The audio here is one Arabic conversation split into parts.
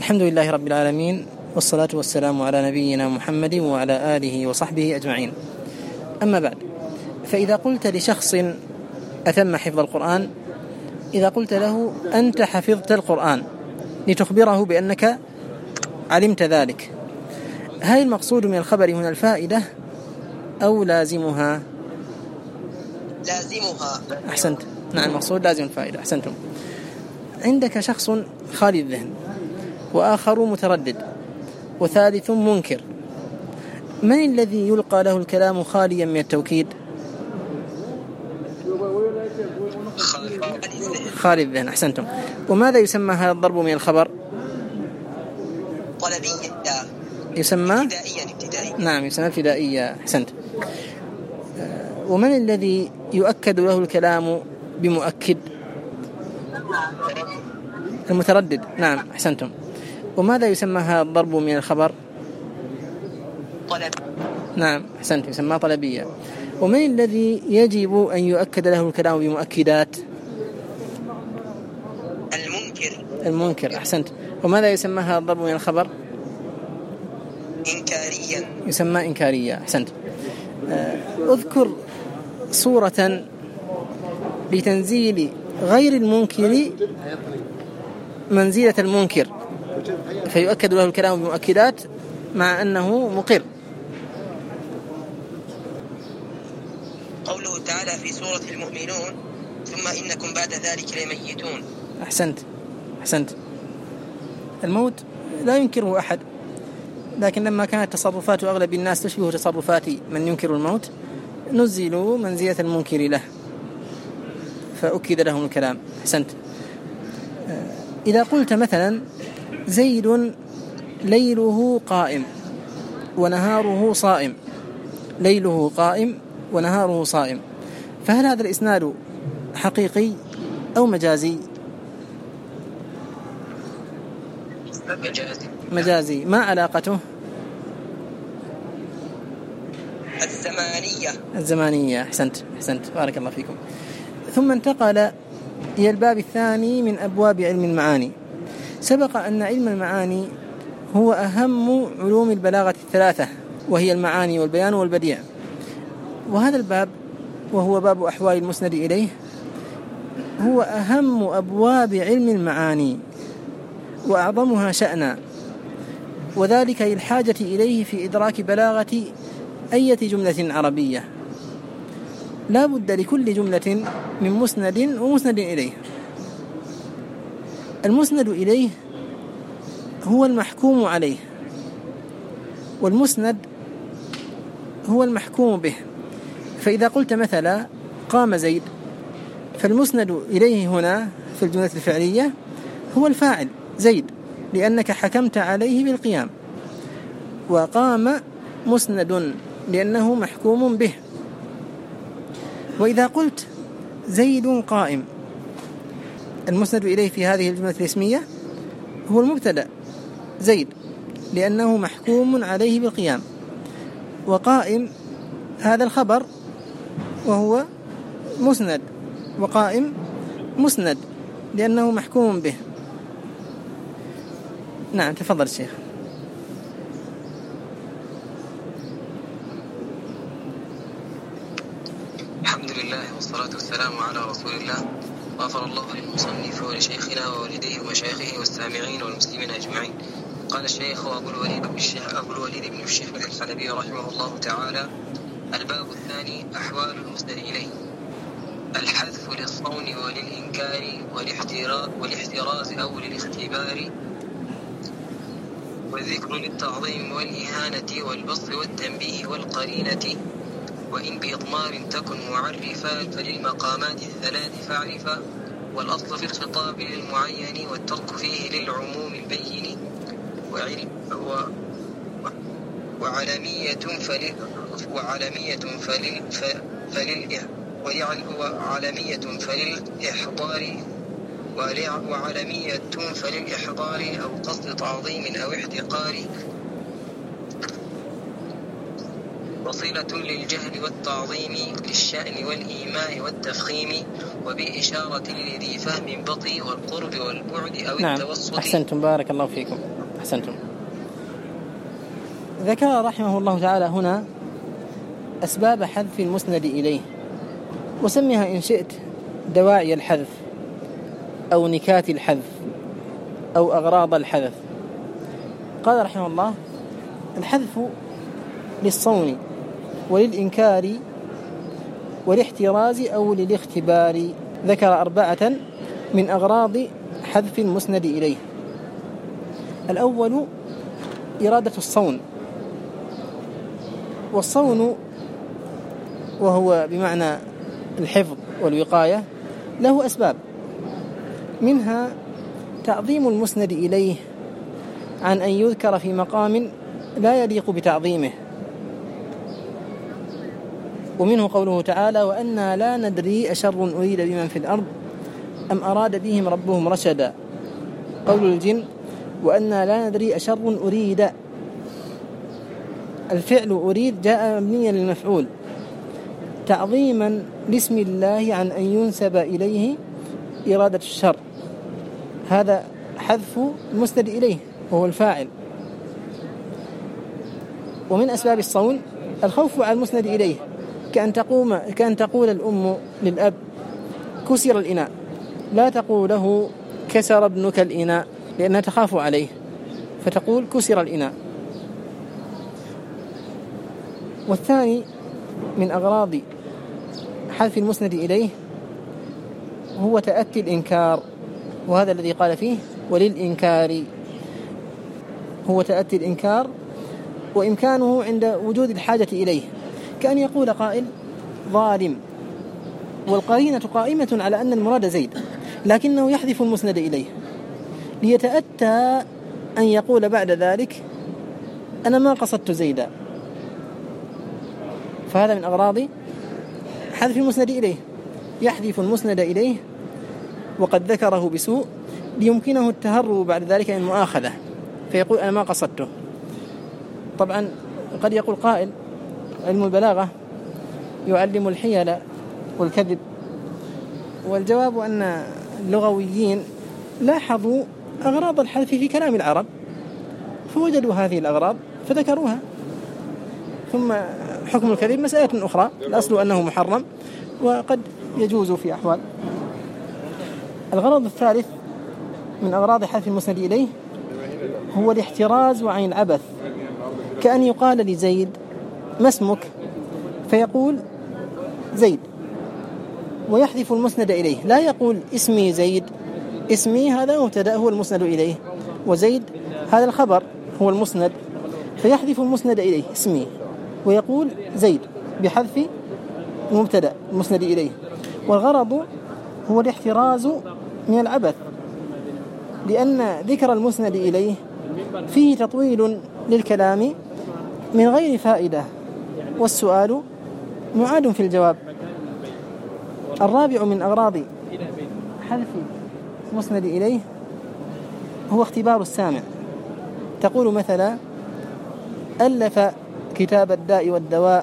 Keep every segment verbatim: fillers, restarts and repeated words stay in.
الحمد لله رب العالمين، والصلاة والسلام على نبينا محمد وعلى آله وصحبه أجمعين. أما بعد، فإذا قلت لشخص أتم حفظ القرآن، إذا قلت له أنت حفظت القرآن لتخبره بأنك علمت ذلك، هل المقصود من الخبر هنا الفائدة أو لازمها؟ لازمها. أحسنت. نعم، المقصود لازم الفائدة. أحسنتم. عندك شخص خالي الذهن، وآخر متردد، وثالث منكر، من الذي يلقى له الكلام خاليا من التوكيد؟ خالي الذهن. أحسنتم. وماذا يسمى هذا الضرب من الخبر؟ طلبية. يسمى ابتدائيا. ابتدائيا. نعم، يسمى ابتدائية. أحسنت. ومن الذي يؤكد له الكلام بمؤكد؟ المتردد. نعم، أحسنتم. وماذا يسمى هذا الضرب من الخبر؟ طلب. نعم، أحسنت، يسمى طلبية. ومن الذي يجب أن يؤكد له الكلام بمؤكدات؟ المنكر. المنكر. أحسنت. وماذا يسمى هذا الضرب من الخبر؟ إنكاريا. يسمى إنكارية. أحسنت. أذكر صورة لتنزيل غير المنكر منزلة المنكر فيؤكد له الكلام بمؤكدات مع أنه مقر. قوله تعالى في سورة المؤمنون: ثم إنكم بعد ذلك لميتون. أحسنت. أحسنت. الموت لا ينكره أحد، لكن لما كانت تصرفات أغلب الناس تشبه تصرفات من ينكر الموت، نزلوا منزلة المنكر له فأكد لهم الكلام. أحسنت. إذا قلت مثلا زيد ليله قائم ونهاره صائم، ليله قائم ونهاره صائم، فهل هذا الإسناد حقيقي أو مجازي؟ مجازي. مجازي. ما علاقته؟ الزمانية. الزمانية. أحسنت. أحسنت، بارك الله فيكم. ثم انتقل إلى الباب الثاني من أبواب علم المعاني. سبق أن علم المعاني هو أهم علوم البلاغة الثلاثة، وهي المعاني والبيان والبديع. وهذا الباب، وهو باب أحوال المسند إليه، هو أهم أبواب علم المعاني وأعظمها شأنا، وذلك للحاجة إليه في إدراك بلاغة أي جملة عربية. لا بد لكل جملة من مسند ومسند إليه. المسند إليه هو المحكوم عليه، والمسند هو المحكوم به. فإذا قلت مثلا قام زيد، فالمسند إليه هنا في الجملة الفعلية هو الفاعل زيد، لأنك حكمت عليه بالقيام. وقام مسند لأنه محكوم به. وإذا قلت زيد قائم، المسند إليه في هذه الجملة الاسمية هو المبتدأ زيد، لأنه محكوم عليه بالقيام. وقائم هذا الخبر وهو مسند، وقائم مسند لأنه محكوم به. نعم، تفضل الشيخ. الحمد لله والصلاة والسلام على رسول الله، غفر الله للمصنف ولشيخنا ووالديه ومشايخه والسامعين والمسلمين أجمعين. قال الشيخ أبو الوليد بن الشيخ أبو الوليد بن الشيخ الحلبي رحمه الله تعالى: الباب الثاني أحوال المسند إليه. الحذف للصون وللإنكار والاحتراز أو للاختبار، والذكر للتعظيم والإهانة والبسط والتنبيه والقرينة، وإن بإضمار تكن معرفا فللمقامات الثلاث فاعرفا، والأصل في الخطاب للمعين والترك فيه للعموم البين، وعلم و وعلمية فلل وعلمية فلل فلل وعلمية فللإحضار وعلمية فللإحضار أو قصد تعظيم أو احتقار، وصلة للجهل والتعظيم للشأن والإيماء والتفخيم وبإشارة لذي فهم بطي والقرب والبعد أو نعم. التوسط. أحسنتم، بارك الله فيكم، أحسنتم. ذكر رحمه الله تعالى هنا أسباب حذف المسند إليه، وسميها إن شئت دواعي الحذف أو نكات الحذف أو أغراض الحذف. قال رحمه الله: الحذف للصون وللإنكار والاحتراز أو للاختبار. ذكر أربعة من أغراض حذف المسند إليه. الأول إرادة الصون، والصون وهو بمعنى الحفظ والوقاية له أسباب، منها تعظيم المسند إليه عن أن يذكر في مقام لا يليق بتعظيمه، ومنه قوله تعالى: وأنا لا ندري أشر أريد بمن في الأرض أم أراد بهم ربهم رشدا. قول الجن: وأنا لا ندري أشر أريد، الفعل أريد جاء مبنيا للمفعول تعظيما لاسم الله عن أن ينسب إليه إرادة الشر، هذا حذف المسند إليه وهو الفاعل. ومن أسباب الصون الخوف على المسند إليه، كأن تقوم كأن تقول الأم للأب: كسر الإناء، لا تقول له كسر ابنك الإناء، لأنها تخاف عليه، فتقول كسر الإناء. والثاني من أغراض حذف المسند إليه هو تأتي الإنكار، وهذا الذي قال فيه: وللإنكار. هو تأتي الإنكار وإمكانه عند وجود الحاجة إليه، كأن يقول قائل: ظالم، والقرينة قائمة على أن المراد زيد، لكنه يحذف المسند إليه ليتأتى أن يقول بعد ذلك: أنا ما قصدت زيدا. فهذا من أغراض حذف المسند إليه، يحذف المسند إليه وقد ذكره بسوء ليمكنه التهرب بعد ذلك من المؤاخذة، فيقول: أنا ما قصدته. طبعا قد يقول قائل: علم البلاغة يعلم الحيل والكذب، والجواب أن اللغويين لاحظوا أغراض الحذف في كلام العرب فوجدوا هذه الأغراض فذكروها. ثم حكم الكذب مسألة أخرى، الأصل أنه محرم وقد يجوز في أحوال. الغرض الثالث من أغراض حذف المسند إليه هو الاحتراز وعن العبث، كأن يقال لزيد: ما اسمك؟ فيقول: زيد، ويحذف المسند إليه، لا يقول اسمي زيد، اسمي هذا مبتدأ هو المسند إليه، وزيد هذا الخبر هو المسند، فيحذف المسند إليه اسمي ويقول زيد بحذف المبتدأ المسند إليه. والغرض هو الاحتراز من العبث، لأن ذكر المسند إليه فيه تطويل للكلام من غير فائدة، والسؤال معاد في الجواب. الرابع من أغراض حذف المسند إليه هو اختبار السامع. تقول مثلا: ألف كتاب الداء والدواء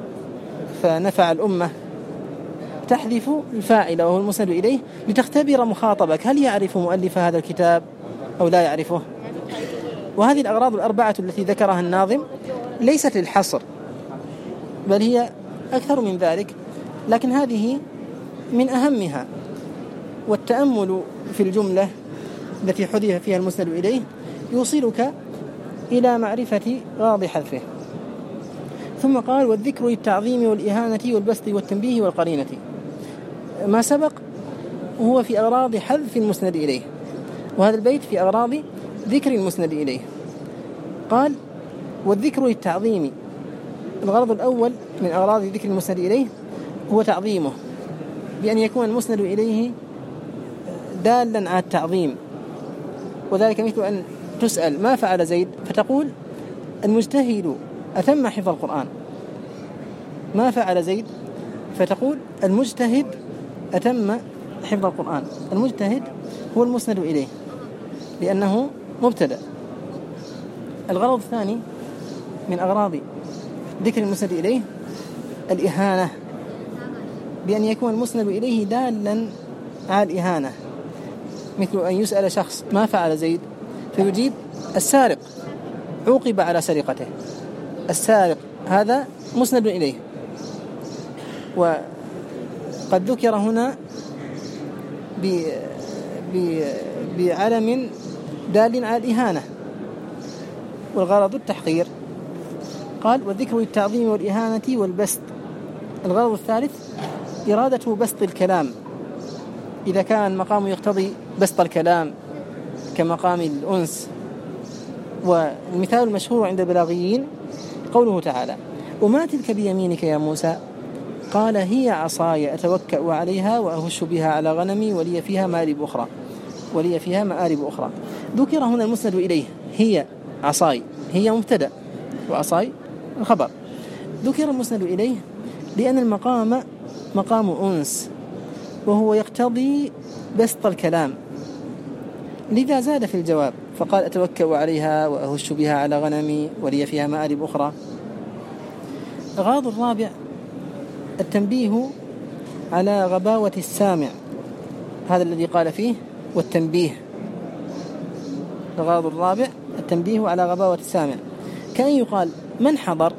فنفع الأمة، تحذف الفاعل وهو المسند إليه لتختبر مخاطبك هل يعرف مؤلف هذا الكتاب أو لا يعرفه. وهذه الأغراض الأربعة التي ذكرها الناظم ليست للحصر، بل هي أكثر من ذلك، لكن هذه من أهمها. والتأمل في الجملة التي حذف فيها المسند إليه يوصلك إلى معرفة غراض حذفه. ثم قال: والذكر للتعظيم والإهانة والبسط والتنبيه والقرينة. ما سبق هو في أغراض حذف المسند إليه، وهذا البيت في أغراض ذكر المسند إليه. قال: والذكر للتعظيم. الغرض الأول من أغراض ذكر المسند إليه هو تعظيمه، بأن يكون المسند إليه دالا على التعظيم، وذلك مثل أن تسأل: ما فعل زيد؟ فتقول: المجتهد أتم حفظ القرآن. ما فعل زيد؟ فتقول: المجتهد أتم حفظ القرآن. المجتهد هو المسند إليه لأنه مبتدأ. الغرض الثاني من أغراض ذكر المسند إليه الإهانة، بأن يكون المسند إليه دالا على الإهانة، مثل أن يسأل شخص ما فعل زيد فيجيب السارق عوقب على سرقته، السارق هذا مسند إليه. وقد ذكر هنا بعلم دال على الإهانة والغرض التحقير. قال والذكر للتعظيم والإهانة والبسط. الغرض الثالث إرادة بسط الكلام، إذا كان المقام يقتضي بسط الكلام كمقام الأنس. والمثال المشهور عند البلاغيين قوله تعالى وما تلك بيمينك يا موسى قال هي عصاي أتوكأ عليها وأهش بها على غنمي ولي فيها مآرب أخرى ولي فيها مآرب أخرى. ذكر هنا المسند إليه هي عصاي، هي مبتدأ وعصاي الخبر. ذكر المسند إليه لأن المقام مقام أنس وهو يقتضي بسط الكلام، لذا زاد في الجواب فقال أتوكأ عليها وأهش بها على غنمي ولي فيها مآرب أخرى. الغرض الرابع التنبيه على غباوة السامع، هذا الذي قال فيه والتنبيه. الغرض الرابع التنبيه على غباوة السامع، كأن يقال من حضر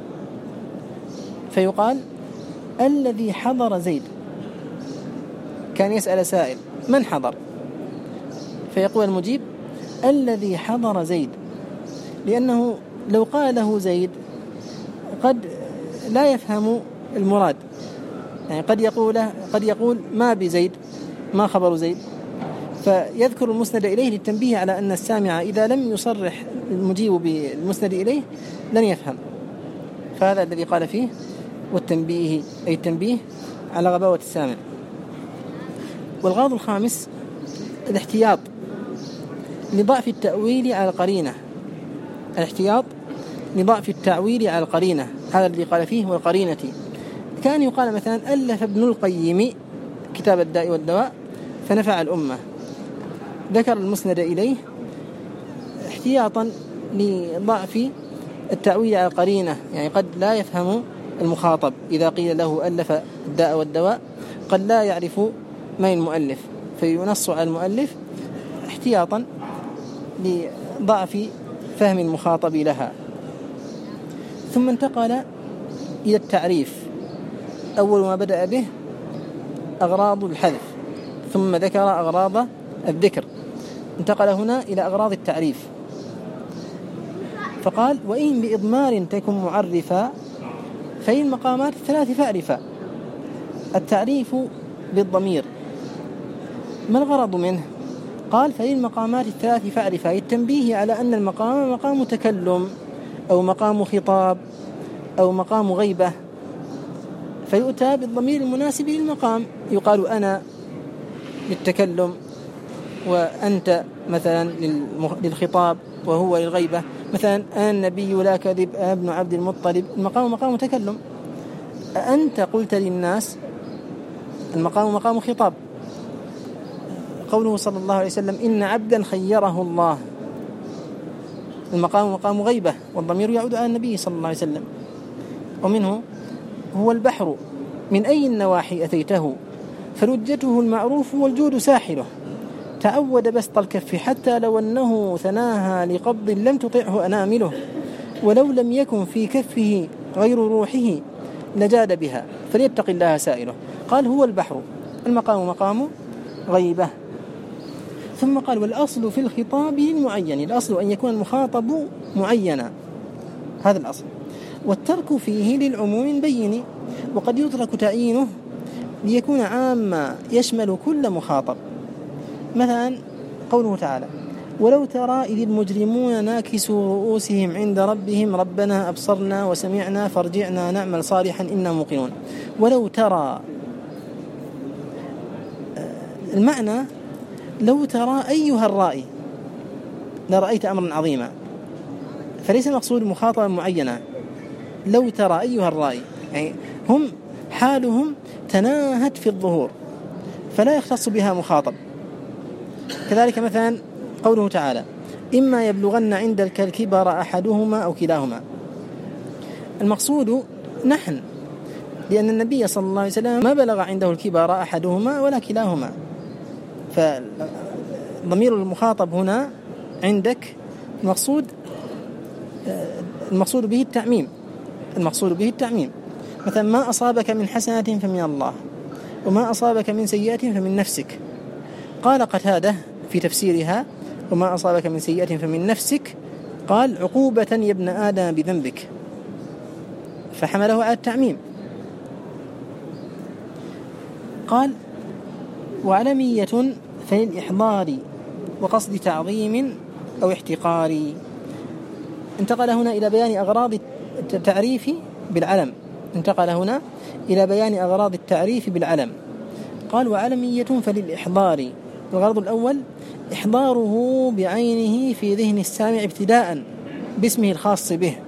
فيقال الذي حضر زيد. كان يسأل سائل من حضر فيقول المجيب الذي حضر زيد، لأنه لو قال له زيد قد لا يفهم المراد، يعني قد يقول قد يقول ما بزيد ما خبر زيد، فيذكر المسند إليه للتنبيه على أن السامع إذا لم يصرح المجيب بالمسند إليه لن يفهم. فهذا الذي قال فيه والتنبيه أي التنبيه على غباوة السامع. والغرض الخامس الاحتياط لضعف التأويل على القرينة، الاحتياط لضعف التأويل على القرينة، هذا الذي قال فيه والقرينة. كان يقال مثلا ألف ابن القيم كتاب الداء والدواء فنفع الأمة، ذكر المسند إليه احتياطا لضعف التأويل على القرينة، يعني قد لا يفهم المخاطب إذا قيل له ألف الداء والدواء قد لا يعرف من المؤلف فينص على المؤلف احتياطا لضعف فهم المخاطب لها. ثم انتقل إلى التعريف، أول ما بدأ به أغراض الحذف ثم ذكر أغراض الذكر، انتقل هنا إلى أغراض التعريف فقال وإن بإضمار تكن معرفا فإن المقامات الثلاث فأعرفا. التعريف بالضمير ما الغرض منه؟ قال فإن المقامات الثلاث فأعرفا، التنبيه على أن المقام مقام تكلم أو مقام خطاب أو مقام غيبة، فيؤتى بالضمير المناسب للمقام، يقال أنا للتكلم وأنت مثلا للخطاب وهو للغيبة، مثلا أنا النبي لا كذب ابن عبد المطلب، المقام مقام تكلم. أنت قلت للناس، المقام مقام خطاب. قوله صلى الله عليه وسلم إن عبدا خيره الله، المقام مقام غيبة والضمير يعود على النبي صلى الله عليه وسلم. ومنه هو البحر من أي النواحي أتيته فلجته المعروف والجود ساحله، تعود بسط الكف حتى لو أنه ثناها لقبض لم تطعه أنامله، ولو لم يكن في كفه غير روحه لجاد بها فليتق الله سائله. قال هو البحر، المقام مقام غيبة. ثم قال والأصل في الخطاب المعين، الأصل أن يكون المخاطب معينا، هذا الأصل، والترك فيه للعموم بين، وقد يترك تعيينه ليكون عاما يشمل كل مخاطب. مثلا قوله تعالى ولو ترى إذ المجرمون ناكسوا رؤوسهم عند ربهم ربنا أبصرنا وسمعنا فارجعنا نعمل صالحا إنا موقنون. ولو ترى، المعنى لو ترى أيها الرائي لرأيت أمرا عظيما، فليس المقصود مخاطبة معينة. لو ترى أيها الرائي يعني هم حالهم تناهت في الظهور فلا يختص بها مخاطب. كذلك مثلا قوله تعالى إما يبلغن عندك الكبر أحدهما أو كلاهما، المقصود نحن، لأن النبي صلى الله عليه وسلم ما بلغ عنده الكبار أحدهما ولا كلاهما، فضمير المخاطب هنا عندك المقصود المقصود به التعميم المقصود به التعميم مثلا ما أصابك من حسنة فمن الله وما أصابك من سيئة فمن نفسك. قال قتادة في تفسيرها وما أصابك من سيئة فمن نفسك قال عقوبة يا ابن آدم بذنبك، فحمله على التعميم. قال وعلمية فللإحضار وقصد تعظيم أو احتقار. انتقل هنا إلى بيان أغراض التعريف بالعلم انتقل هنا إلى بيان أغراض التعريف بالعلم. قال وعلمية فللإحضار، الغرض الأول إحضاره بعينه في ذهن السامع ابتداء باسمه الخاص به.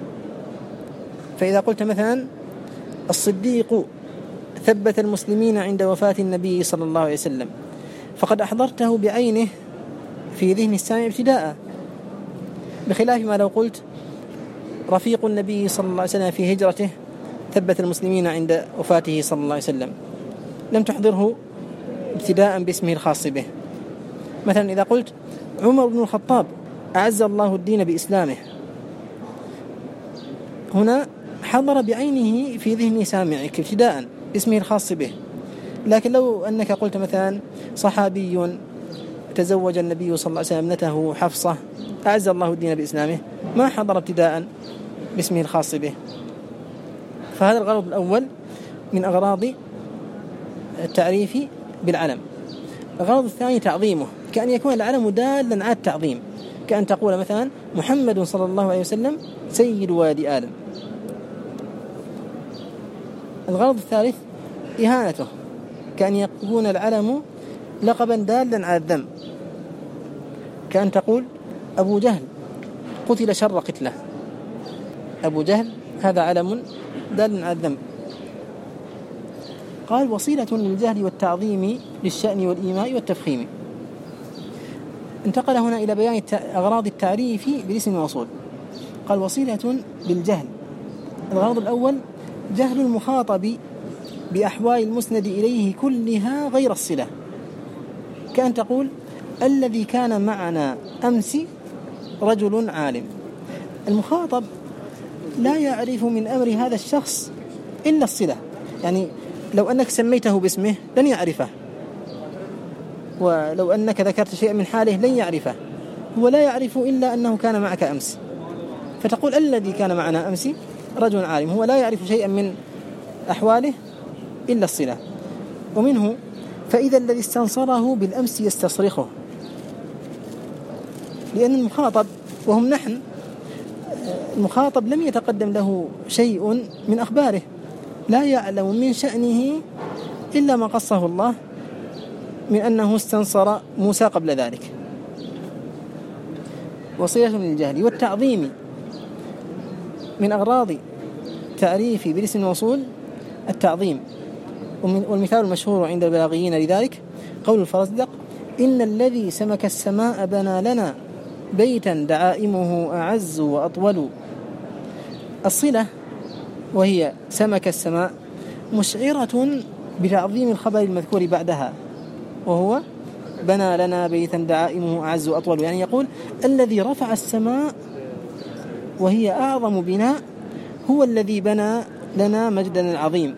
فإذا قلت مثلا الصديق ثبت المسلمين عند وفاة النبي صلى الله عليه وسلم، فقد أحضرته بعينه في ذهن السامع ابتداء، بخلاف ما لو قلت رفيق النبي صلى الله عليه وسلم في هجرته ثبت المسلمين عند وفاته صلى الله عليه وسلم، لم تحضره ابتداء باسمه الخاص به. مثلا إذا قلت عمر بن الخطاب أعز الله الدين بإسلامه، هنا حضر بعينه في ذهن سامعك ابتداء باسمه الخاص به. لكن لو أنك قلت مثلا صحابي تزوج النبي صلى الله عليه وسلم ابنته حفصة أعز الله الدين بإسلامه، ما حضر ابتداء باسمه الخاص به. فهذا الغرض الأول من أغراض التعريف بالعلم. الغرض الثاني تعظيمه، كأن يكون العلم دالا على التعظيم، كأن تقول مثلا محمد صلى الله عليه وسلم سيد ولد آدم. الغرض الثالث إهانته، كأن يكون العلم لقبا دالا على الذم، كأن تقول أبو جهل قتل شر قتله، أبو جهل هذا علم دال على الذم. قال وصيلة للجهل والتعظيم للشأن والإيماء والتفخيم. انتقل هنا إلى بيان أغراض التعريف بالاسم الموصول. قال وصيلة للجهل، الغرض الأول جهل المخاطب بأحوال المسند إليه كلها غير الصلة، كأن تقول الذي كان معنا أمس رجل عالم. المخاطب لا يعرف من أمر هذا الشخص إلا الصلة، يعني لو أنك سميته باسمه لن يعرفه، ولو أنك ذكرت شيئا من حاله لن يعرفه، هو لا يعرف إلا أنه كان معك أمس، فتقول الذي كان معنا أمس رجل عالم، هو لا يعرف شيئا من أحواله إلا الصلة. ومنه فإذا الذي استنصره بالأمس يستصرخه، لأن المخاطب وهم نحن، المخاطب لم يتقدم له شيء من أخباره، لا يعلم من شأنه إلا ما قصه الله من أنه استنصر موسى قبل ذلك. وصيلة للجهل والتعظيم، من أغراض تعريف بالاسم الموصول التعظيم. والمثال المشهور عند البلاغيين لذلك قول الفرزدق إن الذي سمك السماء بنى لنا بيتا دعائمه أعز وأطول. الصلة وهي سمك السماء مشعرة بتعظيم الخبر المذكور بعدها، وهو بنى لنا بيتا دعائمه أعز وأطول، يعني يقول الذي رفع السماء وهي أعظم بناء هو الذي بنى لنا مجدا العظيم.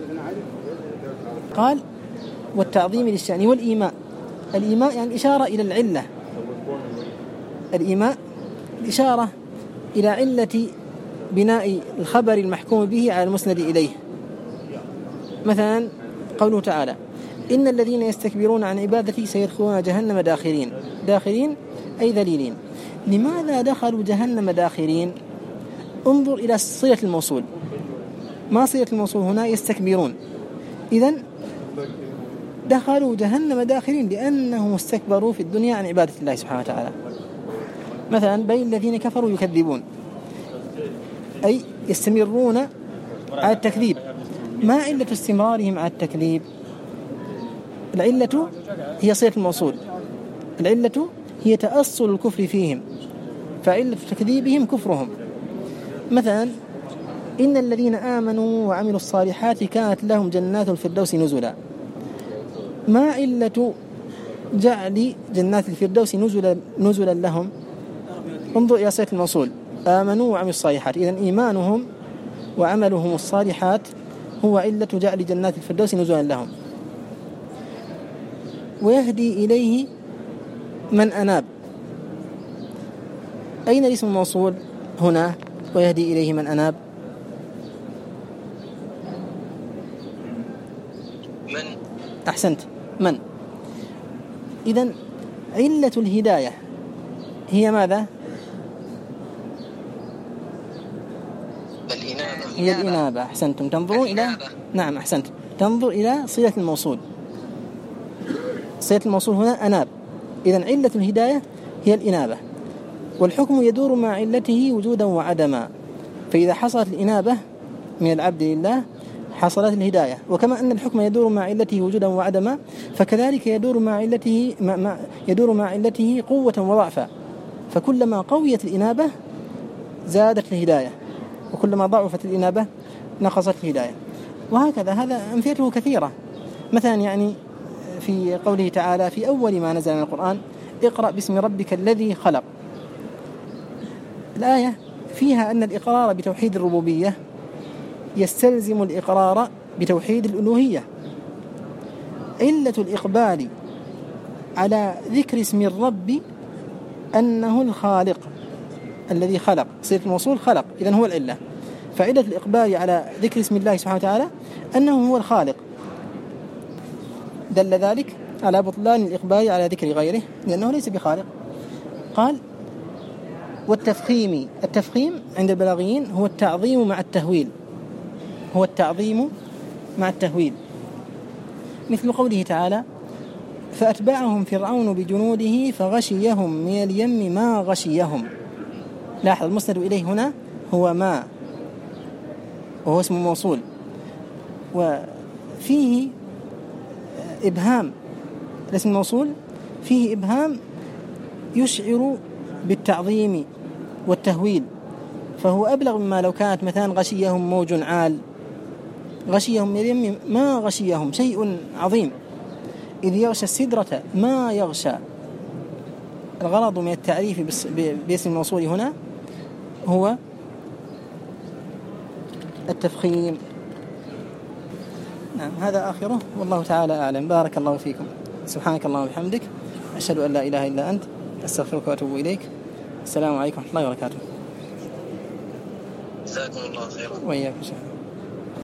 قال والتعظيم للشأن والإيماء. الإيماء يعني إشارة إلى العلة، الإيماء إشارة إلى علة بناء الخبر المحكوم به على المسند إليه. مثلا قوله تعالى إن الذين يستكبرون عن عبادتي سيدخلون جهنم داخرين، داخرين أي ذليلين. لماذا دخلوا جهنم داخرين؟ انظر إلى صلة الموصول، ما صلة الموصول هنا؟ يستكبرون، إذن دخلوا جهنم داخرين لأنهم استكبروا في الدنيا عن عبادة الله سبحانه وتعالى. مثلا بين الذين كفروا يكذبون أي يستمرون على التكذيب. ما علة استمرارهم على التكذيب؟ العلة هي صلة الموصول، العلة هي تأصل الكفر فيهم، فعلة تكذيبهم كفرهم. مثلا إن الذين آمنوا وعملوا الصالحات كانت لهم جنات الفردوس نزلا. ما علة جعل جنات الفردوس نزلا, نزلا لهم؟ انظر إلى صيغة الموصول، آمنوا وعملوا الصالحات، إذن إيمانهم وعملهم الصالحات هو علة جعل جنات الفردوس نزلا لهم. ويهدي إليه من أناب. أين الاسم الموصول هنا؟ ويهدي إليه من أناب. من؟ أحسنت، من. إذن علة الهداية هي ماذا؟ الإنابة. هي الإنابة. أحسنتم. تنظرون إلى نعم أحسنت تنظر إلى صلة الموصول. صلة الموصول هنا أناب، إذن علة الهداية هي الإنابة، والحكم يدور مع علته وجودا وعدما. فإذا حصلت الإنابة من العبد لله حصلت الهداية. وكما أن الحكم يدور مع علته وجودا وعدما، فكذلك يدور مع علته مع مع يدور مع علته قوة وضعفا. فكلما قويت الإنابة زادت الهداية، وكلما ضعفت الإنابة نقصت الهداية، وهكذا. هذا أمثلته كثيرة. مثلا يعني في قوله تعالى في أول ما نزل من القرآن: اقرأ باسم ربك الذي خلق. الآية فيها أن الإقرار بتوحيد الربوبية يستلزم الإقرار بتوحيد الألوهية. علة الإقبال على ذكر اسم الرب أنه الخالق الذي خلق، صيغة الموصول خلق، إذن هو العلة. فعلة الإقبال على ذكر اسم الله سبحانه وتعالى أنه هو الخالق، دل ذلك على بطلان الإقبال على ذكر غيره لأنه ليس بخالق. قال: والتفخيم. التفخيم عند البلاغيين هو التعظيم مع التهويل، هو التعظيم مع التهويل، مثل قوله تعالى: فأتبعهم فرعون بجنوده فغشيهم من اليم ما غشيهم. لاحظ المسند إليه هنا هو ما، وهو اسم موصول، وفيه إبهام. الاسم الموصول فيه إبهام يشعر بالتعظيم والتهويل، فهو أبلغ مما لو كانت مثلا غشيهم موج عال. غشيهم من اليم ما غشيهم، شيء عظيم. إذ يغشى السدرة ما يغشى. الغرض من التعريف باسم الموصول هنا هو التفخيم. نعم، هذا آخره، والله تعالى أعلم. بارك الله فيكم. سبحانك اللهم وبحمدك، أشهد أن لا إله إلا أنت، أستغفرك وأتوب إليك. السلام عليكم ورحمة الله وبركاته. جزاكم الله خيرا. وإياكم.